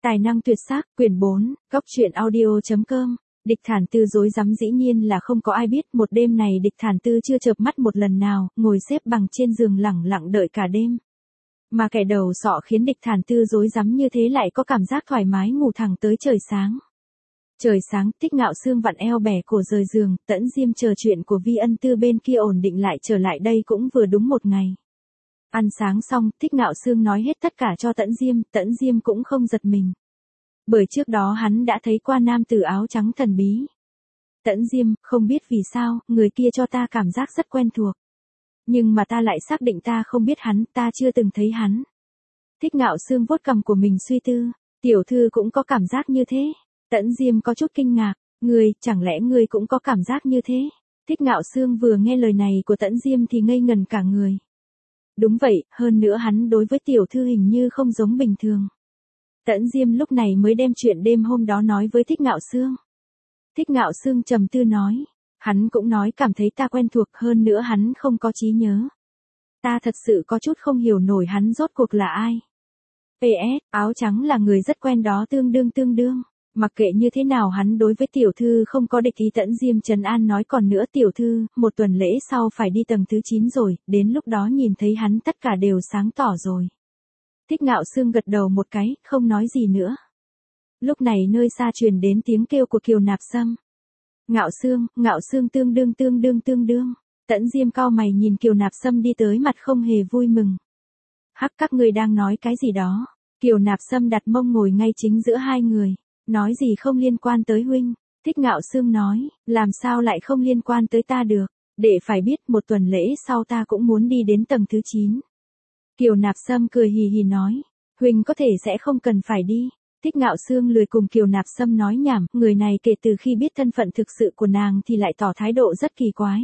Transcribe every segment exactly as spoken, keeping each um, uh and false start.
Tài năng tuyệt sắc, quyển bốn, góc truyện audio chấm com. Địch Thản Tư rối rắm dĩ nhiên là không có ai biết, một đêm này Địch Thản Tư chưa chợp mắt một lần nào, ngồi xếp bằng trên giường lẳng lặng đợi cả đêm. Mà kẻ đầu sọ khiến Địch Thản Tư rối rắm như thế lại có cảm giác thoải mái ngủ thẳng tới trời sáng. Trời sáng, Thích Ngạo Sương vặn eo bẻ cổ rời giường, Tẫn Diêm chờ chuyện của Vi Ân Tư bên kia ổn định lại trở lại đây cũng vừa đúng một ngày. Ăn sáng xong, Thích Ngạo Sương nói hết tất cả cho Tẫn Diêm, Tẫn Diêm cũng không giật mình. Bởi trước đó hắn đã thấy qua nam tử áo trắng thần bí. Tẫn Diêm, không biết vì sao, người kia cho ta cảm giác rất quen thuộc. Nhưng mà ta lại xác định ta không biết hắn, ta chưa từng thấy hắn. Thích Ngạo Sương vuốt cằm của mình suy tư, tiểu thư cũng có cảm giác như thế. Tẫn Diêm có chút kinh ngạc, ngươi, chẳng lẽ ngươi cũng có cảm giác như thế? Thích Ngạo Sương vừa nghe lời này của Tẫn Diêm thì ngây ngần cả người. Đúng vậy, hơn nữa hắn đối với tiểu thư hình như không giống bình thường. Tẫn Diêm lúc này mới đem chuyện đêm hôm đó nói với Thích Ngạo Sương. Thích Ngạo Sương trầm tư nói, hắn cũng nói cảm thấy ta quen thuộc, hơn nữa hắn không có trí nhớ. Ta thật sự có chút không hiểu nổi hắn rốt cuộc là ai. pê ét, áo trắng là người rất quen đó, tương đương tương đương. Mặc kệ như thế nào hắn đối với tiểu thư không có địch ý. Tẫn Diêm trấn an nói, còn nữa tiểu thư, một tuần lễ sau phải đi tầng thứ chín rồi, đến lúc đó nhìn thấy hắn tất cả đều sáng tỏ rồi. Thích Ngạo Sương gật đầu một cái, không nói gì nữa. Lúc này nơi xa truyền đến tiếng kêu của Kiều Nạp Sâm. Ngạo Sương, Ngạo Sương tương đương tương đương tương đương. Tẫn Diêm cau mày nhìn Kiều Nạp Sâm đi tới, mặt không hề vui mừng. Hắc, các ngươi đang nói cái gì đó? Kiều Nạp Sâm đặt mông ngồi ngay chính giữa hai người. Nói gì không liên quan tới huynh. Thích Ngạo Sương nói, làm sao lại không liên quan tới ta được. Để phải biết, một tuần lễ sau ta cũng muốn đi đến tầng thứ chín. Kiều Nạp Sâm cười hì hì nói, huynh có thể sẽ không cần phải đi. Thích Ngạo Sương lười cùng Kiều Nạp Sâm nói nhảm, người này kể từ khi biết thân phận thực sự của nàng thì lại tỏ thái độ rất kỳ quái.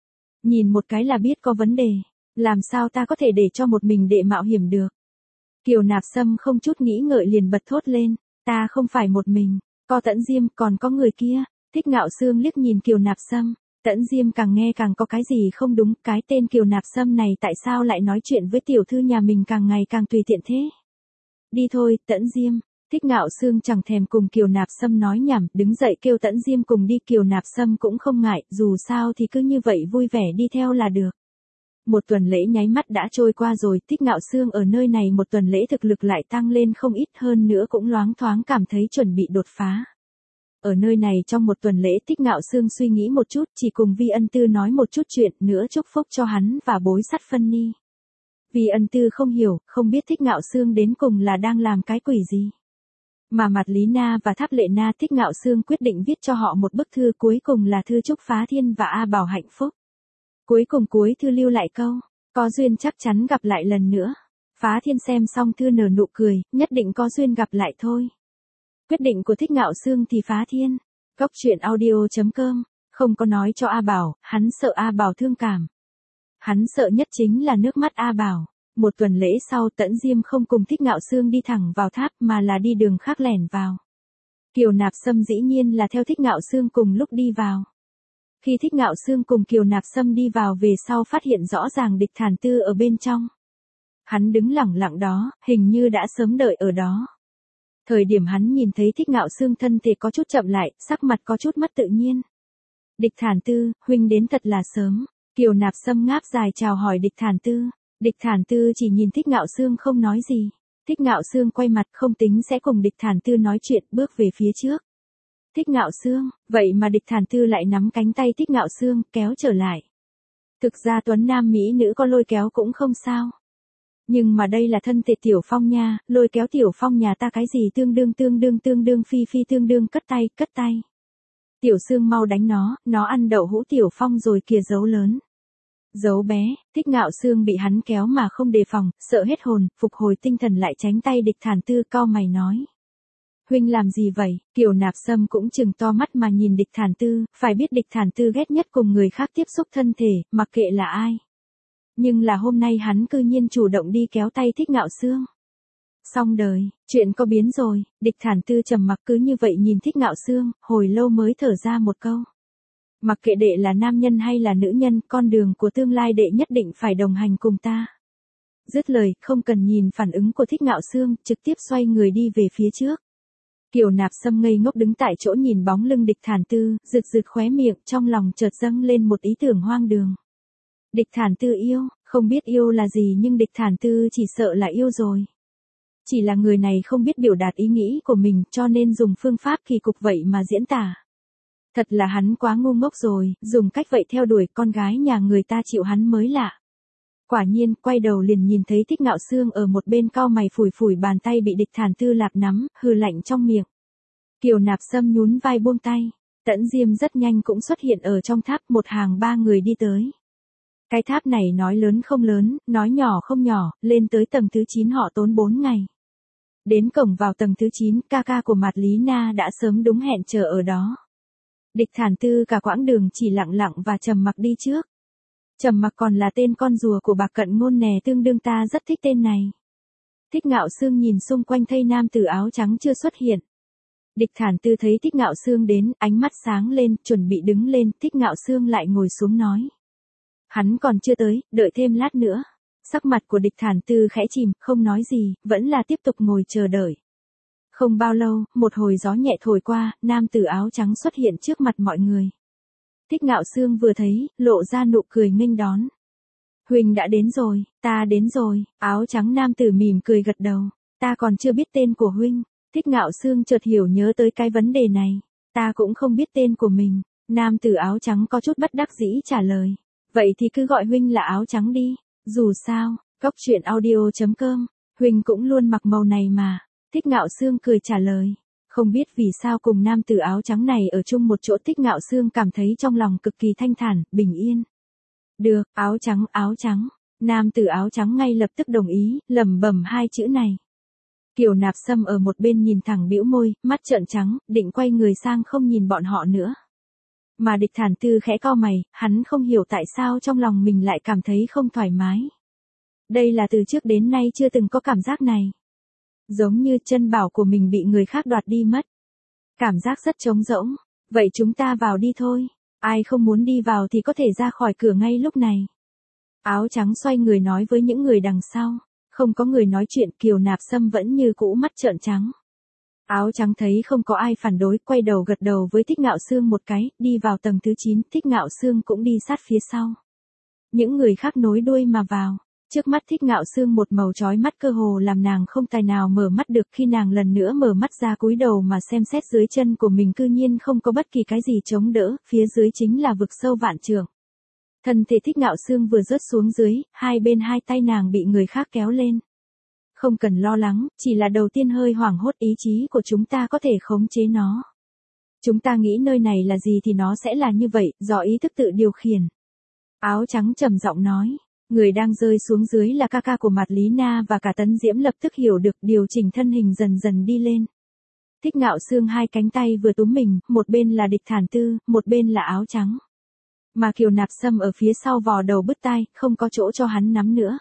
Nhìn một cái là biết có vấn đề, làm sao ta có thể để cho một mình đệ mạo hiểm được. Kiều Nạp Sâm không chút nghĩ ngợi liền bật thốt lên, ta không phải một mình, có Tẫn Diêm, còn có người kia. Thích Ngạo Sương liếc nhìn Kiều Nạp Sâm. Tẫn Diêm càng nghe càng có cái gì không đúng, cái tên Kiều Nạp Sâm này tại sao lại nói chuyện với tiểu thư nhà mình càng ngày càng tùy tiện thế. Đi thôi, Tẫn Diêm. Thích Ngạo Sương chẳng thèm cùng Kiều Nạp Sâm nói nhảm, đứng dậy kêu Tẫn Diêm cùng đi. Kiều Nạp Sâm cũng không ngại, dù sao thì cứ như vậy vui vẻ đi theo là được. Một tuần lễ nháy mắt đã trôi qua rồi, Thích Ngạo Sương ở nơi này một tuần lễ thực lực lại tăng lên không ít, hơn nữa cũng loáng thoáng cảm thấy chuẩn bị đột phá. Ở nơi này trong một tuần lễ Thích Ngạo Sương suy nghĩ một chút, chỉ cùng Vi Ân Tư nói một chút chuyện nữa chúc phúc cho hắn và bối sắt phân ni. Vi Ân Tư không hiểu, không biết Thích Ngạo Sương đến cùng là đang làm cái quỷ gì. Mà mặt Lý Na và Tháp Lệ Na, Thích Ngạo Sương quyết định viết cho họ một bức thư, cuối cùng là thư chúc Phá Thiên và A Bảo hạnh phúc. Cuối cùng cuối thư lưu lại câu, có duyên chắc chắn gặp lại lần nữa. Phá Thiên xem xong thư nở nụ cười, nhất định có duyên gặp lại thôi. Quyết định của Thích Ngạo Sương thì Phá Thiên. Góc truyện audio chấm com, không có nói cho A Bảo, hắn sợ A Bảo thương cảm. Hắn sợ nhất chính là nước mắt A Bảo. Một tuần lễ sau, Tẫn Diêm không cùng Thích Ngạo Sương đi thẳng vào tháp mà là đi đường khác lẻn vào. Kiều Nạp Sâm dĩ nhiên là theo Thích Ngạo Sương cùng lúc đi vào. Khi Thích Ngạo Sương cùng Kiều Nạp Sâm đi vào về sau phát hiện rõ ràng Địch Thản Tư ở bên trong. Hắn đứng lẳng lặng đó, hình như đã sớm đợi ở đó. Thời điểm hắn nhìn thấy Thích Ngạo Sương thân thể có chút chậm lại, sắc mặt có chút mất tự nhiên. Địch Thản Tư, huynh đến thật là sớm. Kiều Nạp Sâm ngáp dài chào hỏi Địch Thản Tư. Địch Thản Tư chỉ nhìn Thích Ngạo Sương không nói gì. Thích Ngạo Sương quay mặt không tính sẽ cùng Địch Thản Tư nói chuyện, bước về phía trước. Thích Ngạo Sương, vậy mà Địch Thản Tư lại nắm cánh tay Thích Ngạo Sương, kéo trở lại. Thực ra tuấn nam mỹ nữ có lôi kéo cũng không sao. Nhưng mà đây là thân thể Tiểu Phong nha, lôi kéo Tiểu Phong nhà ta cái gì tương đương tương đương tương đương phi phi tương đương cất tay, cất tay. Tiểu Sương mau đánh nó, nó ăn đậu hũ Tiểu Phong rồi kìa, dấu lớn. Dấu bé. Thích Ngạo Sương bị hắn kéo mà không đề phòng, sợ hết hồn, phục hồi tinh thần lại tránh tay Địch Thản Tư, cau mày nói. Huynh làm gì vậy? Kiều Nạp Sâm cũng trừng to mắt mà nhìn Địch Thản Tư, phải biết Địch Thản Tư ghét nhất cùng người khác tiếp xúc thân thể, mặc kệ là ai. Nhưng là hôm nay hắn cư nhiên chủ động đi kéo tay Thích Ngạo Sương. Xong đời, chuyện có biến rồi. Địch Thản Tư trầm mặc cứ như vậy nhìn Thích Ngạo Sương, hồi lâu mới thở ra một câu. Mặc kệ đệ là nam nhân hay là nữ nhân, con đường của tương lai đệ nhất định phải đồng hành cùng ta. Dứt lời, không cần nhìn phản ứng của Thích Ngạo Sương, trực tiếp xoay người đi về phía trước. Kiều Nạp Sâm ngây ngốc đứng tại chỗ nhìn bóng lưng Địch Thản Tư, rực rực khóe miệng, trong lòng chợt dâng lên một ý tưởng hoang đường. Địch Thản Tư yêu, không biết yêu là gì nhưng Địch Thản Tư chỉ sợ là yêu rồi. Chỉ là người này không biết biểu đạt ý nghĩ của mình cho nên dùng phương pháp kỳ cục vậy mà diễn tả. Thật là hắn quá ngu ngốc rồi, dùng cách vậy theo đuổi con gái nhà người ta chịu hắn mới lạ. Quả nhiên, quay đầu liền nhìn thấy Thích Ngạo Sương ở một bên cau mày phủi phủi bàn tay bị Địch Thản Tư lạp nắm, hừ lạnh trong miệng. Kiều Nạp Sâm nhún vai buông tay, Tẫn Diêm rất nhanh cũng xuất hiện ở trong tháp, một hàng ba người đi tới. Cái tháp này nói lớn không lớn, nói nhỏ không nhỏ, lên tới tầng thứ chín họ tốn bốn ngày. Đến cổng vào tầng thứ chín, ca ca của Mạt Lý Na đã sớm đúng hẹn chờ ở đó. Địch Thản Tư cả quãng đường chỉ lặng lặng và trầm mặc đi trước. Trầm mặc còn là tên con rùa của Bạc Cận Ngôn nè, tương đương ta rất thích tên này. Thích Ngạo Sương nhìn xung quanh thấy nam tử áo trắng chưa xuất hiện. Địch Thản Tư thấy Thích Ngạo Sương đến, ánh mắt sáng lên, chuẩn bị đứng lên, Thích Ngạo Sương lại ngồi xuống nói. Hắn còn chưa tới, đợi thêm lát nữa. Sắc mặt của Địch Thản Tư khẽ chìm, không nói gì, vẫn là tiếp tục ngồi chờ đợi. Không bao lâu, một hồi gió nhẹ thổi qua, nam tử áo trắng xuất hiện trước mặt mọi người. Thích Ngạo Sương vừa thấy, lộ ra nụ cười nghênh đón. Huynh đã đến rồi, ta đến rồi, áo trắng nam tử mỉm cười gật đầu. Ta còn chưa biết tên của huynh. Thích Ngạo Sương chợt hiểu nhớ tới cái vấn đề này. Ta cũng không biết tên của mình. Nam tử áo trắng có chút bất đắc dĩ trả lời. Vậy thì cứ gọi huynh là áo trắng đi. Dù sao, Cóc Truyện Audio chấm com, huynh cũng luôn mặc màu này mà. Thích Ngạo Sương cười trả lời. Không biết vì sao cùng nam tử áo trắng này ở chung một chỗ, Thích Ngạo Sương cảm thấy trong lòng cực kỳ thanh thản, bình yên. Được, áo trắng, áo trắng. Nam tử áo trắng ngay lập tức đồng ý, lẩm bẩm hai chữ này. Kiều Nạp Sâm ở một bên nhìn thẳng bĩu môi, mắt trợn trắng, định quay người sang không nhìn bọn họ nữa. Mà Địch Thản Tư khẽ cau mày, hắn không hiểu tại sao trong lòng mình lại cảm thấy không thoải mái. Đây là từ trước đến nay chưa từng có cảm giác này. Giống như chân bảo của mình bị người khác đoạt đi mất. Cảm giác rất trống rỗng. Vậy chúng ta vào đi thôi. Ai không muốn đi vào thì có thể ra khỏi cửa ngay lúc này. Áo trắng xoay người nói với những người đằng sau. Không có người nói chuyện, Kiều Nạp Sâm vẫn như cũ mắt trợn trắng. Áo trắng thấy không có ai phản đối, quay đầu gật đầu với Thích Ngạo Sương một cái, đi vào tầng thứ chín, Thích Ngạo Sương cũng đi sát phía sau. Những người khác nối đuôi mà vào. Trước mắt Thích Ngạo Sương một màu chói mắt cơ hồ làm nàng không tài nào mở mắt được, khi nàng lần nữa mở mắt ra cúi đầu mà xem xét dưới chân của mình cư nhiên không có bất kỳ cái gì chống đỡ, phía dưới chính là vực sâu vạn trượng. Thân thể Thích Ngạo Sương vừa rớt xuống dưới, hai bên hai tay nàng bị người khác kéo lên. Không cần lo lắng, chỉ là đầu tiên hơi hoảng hốt, ý chí của chúng ta có thể khống chế nó. Chúng ta nghĩ nơi này là gì thì nó sẽ là như vậy, do ý thức tự điều khiển. Áo trắng trầm giọng nói. Người đang rơi xuống dưới là ca ca của Mạt Lý Na và cả Tấn Diễm lập tức hiểu được, điều chỉnh thân hình dần dần đi lên. Thích Ngạo Sương hai cánh tay vừa túm mình, một bên là Địch Thản Tư, một bên là áo trắng. Mà Kiều Nạp Sâm ở phía sau vò đầu bứt tai, không có chỗ cho hắn nắm nữa.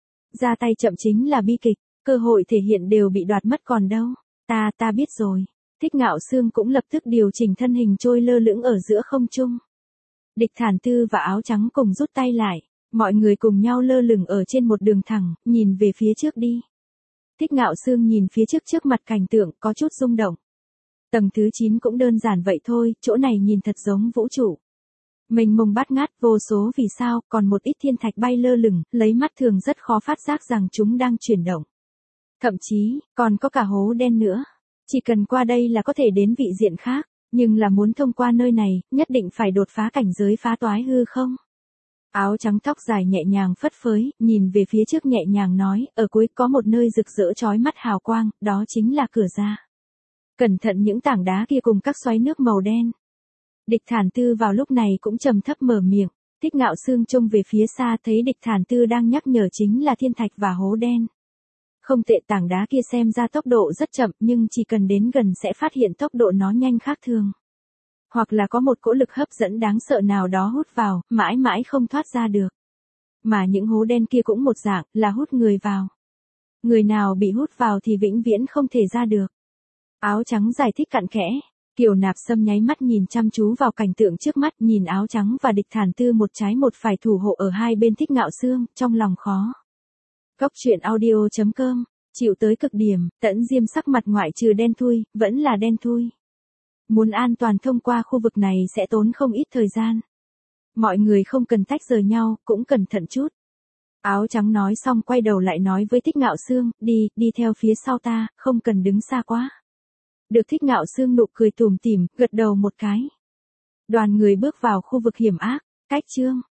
Ra tay chậm chính là bi kịch, cơ hội thể hiện đều bị đoạt mất còn đâu. Ta, ta biết rồi. Thích Ngạo Sương cũng lập tức điều chỉnh thân hình trôi lơ lửng ở giữa không trung. Địch Thản Tư và áo trắng cùng rút tay lại. Mọi người cùng nhau lơ lửng ở trên một đường thẳng, nhìn về phía trước đi. Thích Ngạo Sương nhìn phía trước trước mặt cảnh tượng, có chút rung động. Tầng thứ chín cũng đơn giản vậy thôi, chỗ này nhìn thật giống vũ trụ. Mênh mông bát ngát, vô số vì sao, còn một ít thiên thạch bay lơ lửng, lấy mắt thường rất khó phát giác rằng chúng đang chuyển động. Thậm chí, còn có cả hố đen nữa. Chỉ cần qua đây là có thể đến vị diện khác, nhưng là muốn thông qua nơi này, nhất định phải đột phá cảnh giới phá toái hư không. Áo trắng tóc dài nhẹ nhàng phất phới, nhìn về phía trước nhẹ nhàng nói, ở cuối có một nơi rực rỡ chói mắt hào quang, đó chính là cửa ra. Cẩn thận những tảng đá kia cùng các xoáy nước màu đen. Địch Thản Tư vào lúc này cũng trầm thấp mở miệng, Thích Ngạo Sương trông về phía xa thấy Địch Thản Tư đang nhắc nhở chính là thiên thạch và hố đen. Không tệ, tảng đá kia xem ra tốc độ rất chậm nhưng chỉ cần đến gần sẽ phát hiện tốc độ nó nhanh khác thường. Hoặc là có một cỗ lực hấp dẫn đáng sợ nào đó hút vào, mãi mãi không thoát ra được. Mà những hố đen kia cũng một dạng, là hút người vào. Người nào bị hút vào thì vĩnh viễn không thể ra được. Áo trắng giải thích cặn kẽ. Kiều Nạp Sâm nháy mắt nhìn chăm chú vào cảnh tượng trước mắt, nhìn áo trắng và Địch Thản Tư một trái một phải thủ hộ ở hai bên Thích Ngạo Sương, trong lòng khó. Cóc Truyện Audio chấm com Chịu tới cực điểm, Tẫn Diêm sắc mặt ngoại trừ đen thui, vẫn là đen thui. Muốn an toàn thông qua khu vực này sẽ tốn không ít thời gian. Mọi người không cần tách rời nhau, cũng cẩn thận chút. Áo trắng nói xong quay đầu lại nói với Thích Ngạo Sương, đi, đi theo phía sau ta, không cần đứng xa quá. Được Thích Ngạo Sương nụ cười tủm tỉm, gật đầu một cái. Đoàn người bước vào khu vực hiểm ác, cách chương.